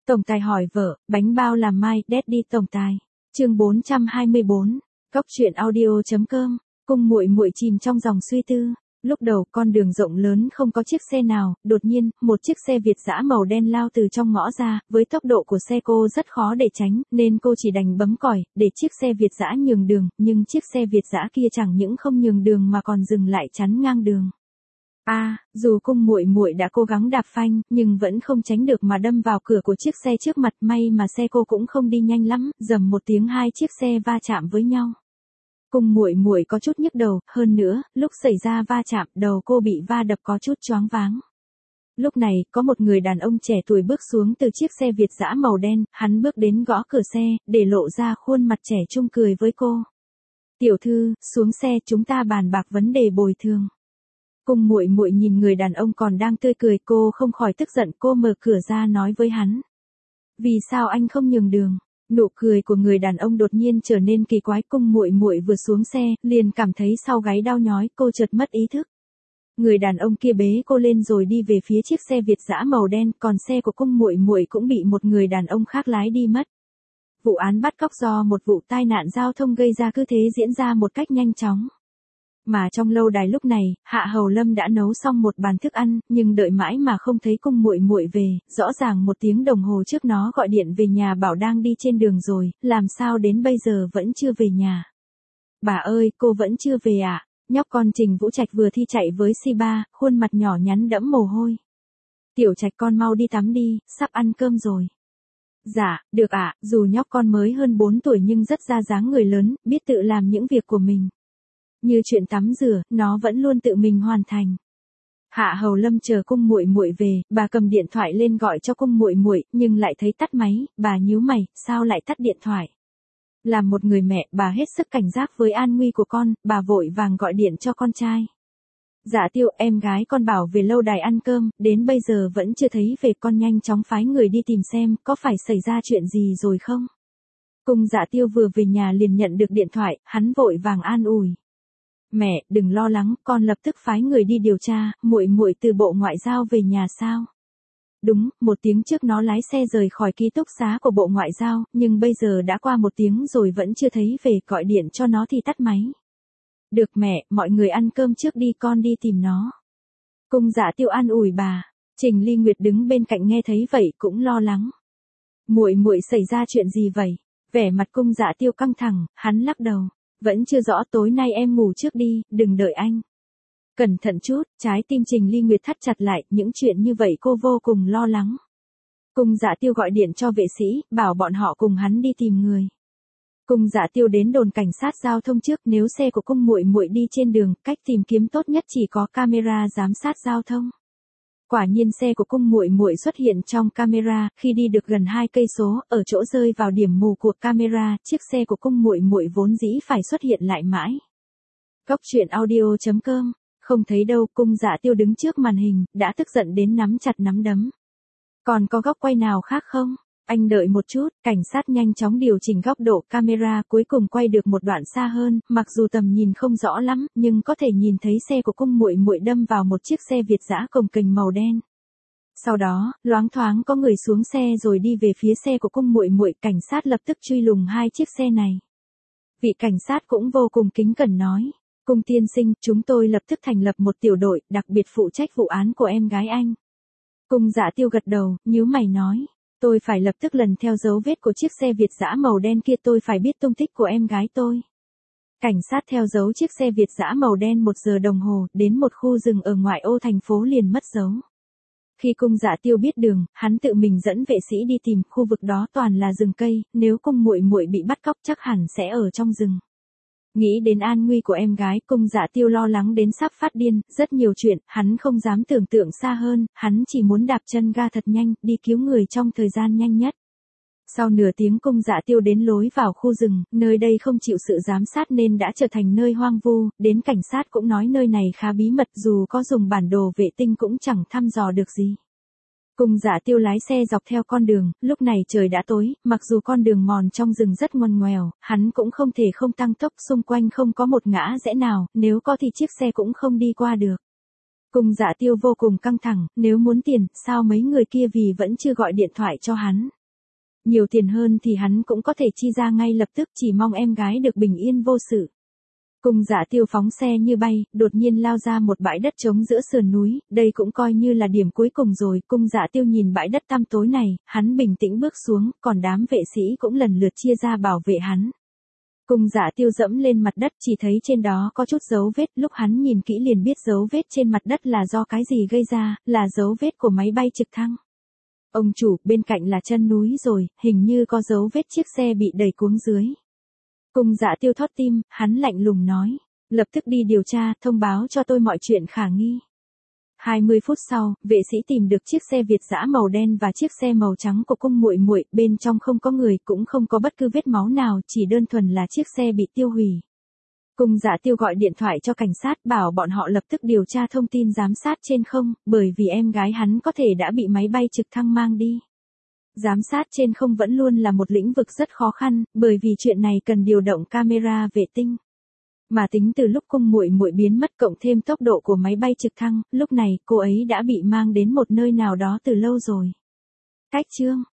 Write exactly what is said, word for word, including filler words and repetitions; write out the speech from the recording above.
Tổng tài hỏi vợ, bánh bao làm mai, Daddy tổng tài. Chương bốn trăm hai mươi bốn. Cóc truyện audio chấm com. Cung muội muội chìm trong dòng suy tư. Lúc đầu, con đường rộng lớn không có chiếc xe nào, đột nhiên, một chiếc xe Việt dã màu đen lao từ trong ngõ ra, với tốc độ của xe cô rất khó để tránh, nên cô chỉ đành bấm còi, để chiếc xe Việt dã nhường đường, nhưng chiếc xe Việt dã kia chẳng những không nhường đường mà còn dừng lại chắn ngang đường. A, à, dù cung muội muội đã cố gắng đạp phanh, nhưng vẫn không tránh được mà đâm vào cửa của chiếc xe trước mặt, may mà xe cô cũng không đi nhanh lắm, rầm một tiếng hai chiếc xe va chạm với nhau. Cung muội muội có chút nhức đầu, hơn nữa, lúc xảy ra va chạm, đầu cô bị va đập có chút choáng váng. Lúc này, có một người đàn ông trẻ tuổi bước xuống từ chiếc xe Việt dã màu đen, hắn bước đến gõ cửa xe, để lộ ra khuôn mặt trẻ trung cười với cô. "Tiểu thư, xuống xe, chúng ta bàn bạc vấn đề bồi thường." Cung muội muội nhìn người đàn ông còn đang tươi cười, cô không khỏi tức giận, cô mở cửa ra nói với hắn. "Vì sao anh không nhường đường?" Nụ cười của người đàn ông đột nhiên trở nên kỳ quái, cung muội muội vừa xuống xe, liền cảm thấy sau gáy đau nhói, cô chợt mất ý thức. Người đàn ông kia bế cô lên rồi đi về phía chiếc xe Việt dã màu đen, còn xe của cung muội muội cũng bị một người đàn ông khác lái đi mất. Vụ án bắt cóc do một vụ tai nạn giao thông gây ra cứ thế diễn ra một cách nhanh chóng. Mà trong lâu đài lúc này, Hạ Hầu Lâm đã nấu xong một bàn thức ăn, nhưng đợi mãi mà không thấy cung muội muội về, rõ ràng một tiếng đồng hồ trước nó gọi điện về nhà bảo đang đi trên đường rồi, làm sao đến bây giờ vẫn chưa về nhà. "Bà ơi, cô vẫn chưa về ạ?" Nhóc con Trình Vũ Trạch vừa thi chạy với xê ba, khuôn mặt nhỏ nhắn đẫm mồ hôi. "Tiểu Trạch con mau đi tắm đi, sắp ăn cơm rồi." "Dạ, được ạ." Dù nhóc con mới hơn bốn tuổi nhưng rất ra dáng người lớn, biết tự làm những việc của mình. Như chuyện tắm rửa, nó vẫn luôn tự mình hoàn thành. Hạ Hầu Lâm chờ cung muội muội về, bà cầm điện thoại lên gọi cho cung muội muội, nhưng lại thấy tắt máy, bà nhíu mày, sao lại tắt điện thoại? Làm một người mẹ, bà hết sức cảnh giác với an nguy của con, bà vội vàng gọi điện cho con trai. "Dạ Tiêu, em gái con bảo về lâu đài ăn cơm, đến bây giờ vẫn chưa thấy về, con nhanh chóng phái người đi tìm xem, có phải xảy ra chuyện gì rồi không?" Cung Dạ Tiêu vừa về nhà liền nhận được điện thoại, hắn vội vàng an ủi. "Mẹ, đừng lo lắng, con lập tức phái người đi điều tra, muội muội từ Bộ Ngoại giao về nhà sao?" "Đúng, một tiếng trước nó lái xe rời khỏi ký túc xá của Bộ Ngoại giao, nhưng bây giờ đã qua một tiếng rồi vẫn chưa thấy về, gọi điện cho nó thì tắt máy." "Được mẹ, mọi người ăn cơm trước đi, con đi tìm nó." Cung Dạ Tiêu an ủi bà. Trình Ly Nguyệt đứng bên cạnh nghe thấy vậy cũng lo lắng. "Muội muội xảy ra chuyện gì vậy?" Vẻ mặt Cung Dạ Tiêu căng thẳng, hắn lắc đầu. "Vẫn chưa rõ, tối nay em ngủ trước đi, đừng đợi anh." Cẩn thận chút, trái tim Trình Ly Nguyệt thắt chặt lại, những chuyện như vậy cô vô cùng lo lắng. Cung Dạ Tiêu gọi điện cho vệ sĩ, bảo bọn họ cùng hắn đi tìm người. Cung Dạ Tiêu đến đồn cảnh sát giao thông trước, nếu xe của cung muội muội đi trên đường, cách tìm kiếm tốt nhất chỉ có camera giám sát giao thông. Quả nhiên xe của cung muội muội xuất hiện trong camera, khi đi được gần hai cây số, ở chỗ rơi vào điểm mù của camera, chiếc xe của cung muội muội vốn dĩ phải xuất hiện lại mãi. Cóc truyện audio chấm com. Không thấy đâu, Cung Dạ Tiêu đứng trước màn hình, đã tức giận đến nắm chặt nắm đấm. "Còn có góc quay nào khác không?" "Anh đợi một chút." Cảnh sát nhanh chóng điều chỉnh góc độ camera, cuối cùng quay được một đoạn xa hơn, mặc dù tầm nhìn không rõ lắm, nhưng có thể nhìn thấy xe của cung muội muội đâm vào một chiếc xe Việt dã cồng kềnh màu đen. Sau đó, loáng thoáng có người xuống xe rồi đi về phía xe của cung muội muội, cảnh sát lập tức truy lùng hai chiếc xe này. Vị cảnh sát cũng vô cùng kính cẩn nói. "Cung tiên sinh, chúng tôi lập tức thành lập một tiểu đội, đặc biệt phụ trách vụ án của em gái anh." Cung Dạ Tiêu gật đầu, nhíu mày nói. "Tôi phải lập tức lần theo dấu vết của chiếc xe Việt dã màu đen kia, tôi phải biết tung tích của em gái tôi." Cảnh sát theo dấu chiếc xe Việt dã màu đen một giờ đồng hồ, đến một khu rừng ở ngoại ô thành phố liền mất dấu. Khi Cung Dạ Tiêu biết đường, hắn tự mình dẫn vệ sĩ đi tìm, khu vực đó toàn là rừng cây, nếu cung muội muội bị bắt cóc chắc hẳn sẽ ở trong rừng. Nghĩ đến an nguy của em gái, Cung Dạ Tiêu lo lắng đến sắp phát điên, rất nhiều chuyện, hắn không dám tưởng tượng xa hơn, hắn chỉ muốn đạp chân ga thật nhanh, đi cứu người trong thời gian nhanh nhất. Sau nửa tiếng Cung Dạ Tiêu đến lối vào khu rừng, nơi đây không chịu sự giám sát nên đã trở thành nơi hoang vu, đến cảnh sát cũng nói nơi này khá bí mật, dù có dùng bản đồ vệ tinh cũng chẳng thăm dò được gì. Cung Dạ Tiêu lái xe dọc theo con đường, lúc này trời đã tối, mặc dù con đường mòn trong rừng rất ngoằn ngoèo, hắn cũng không thể không tăng tốc, xung quanh không có một ngã rẽ nào, nếu có thì chiếc xe cũng không đi qua được. Cung Dạ Tiêu vô cùng căng thẳng, nếu muốn tiền, sao mấy người kia vì vẫn chưa gọi điện thoại cho hắn. Nhiều tiền hơn thì hắn cũng có thể chi ra ngay lập tức, chỉ mong em gái được bình yên vô sự. Cung Dạ Tiêu phóng xe như bay, đột nhiên lao ra một bãi đất trống giữa sườn núi, đây cũng coi như là điểm cuối cùng rồi. Cung Dạ Tiêu nhìn bãi đất tăm tối này, hắn bình tĩnh bước xuống, còn đám vệ sĩ cũng lần lượt chia ra bảo vệ hắn. Cung Dạ Tiêu dẫm lên mặt đất, chỉ thấy trên đó có chút dấu vết, lúc hắn nhìn kỹ liền biết dấu vết trên mặt đất là do cái gì gây ra, là dấu vết của máy bay trực thăng. Ông chủ, bên cạnh là chân núi rồi, hình như có dấu vết chiếc xe bị đẩy cuống dưới. Cung Dạ Tiêu thót tim, hắn lạnh lùng nói, lập tức đi điều tra, thông báo cho tôi mọi chuyện khả nghi. hai mươi phút sau, vệ sĩ tìm được chiếc xe Việt dã màu đen và chiếc xe màu trắng của cung muội muội, bên trong không có người, cũng không có bất cứ vết máu nào, chỉ đơn thuần là chiếc xe bị tiêu hủy. Cung Dạ Tiêu gọi điện thoại cho cảnh sát, bảo bọn họ lập tức điều tra thông tin giám sát trên không, bởi vì em gái hắn có thể đã bị máy bay trực thăng mang đi. Giám sát trên không vẫn luôn là một lĩnh vực rất khó khăn, bởi vì chuyện này cần điều động camera vệ tinh. Mà tính từ lúc cung muội muội biến mất cộng thêm tốc độ của máy bay trực thăng, lúc này cô ấy đã bị mang đến một nơi nào đó từ lâu rồi. Cách chương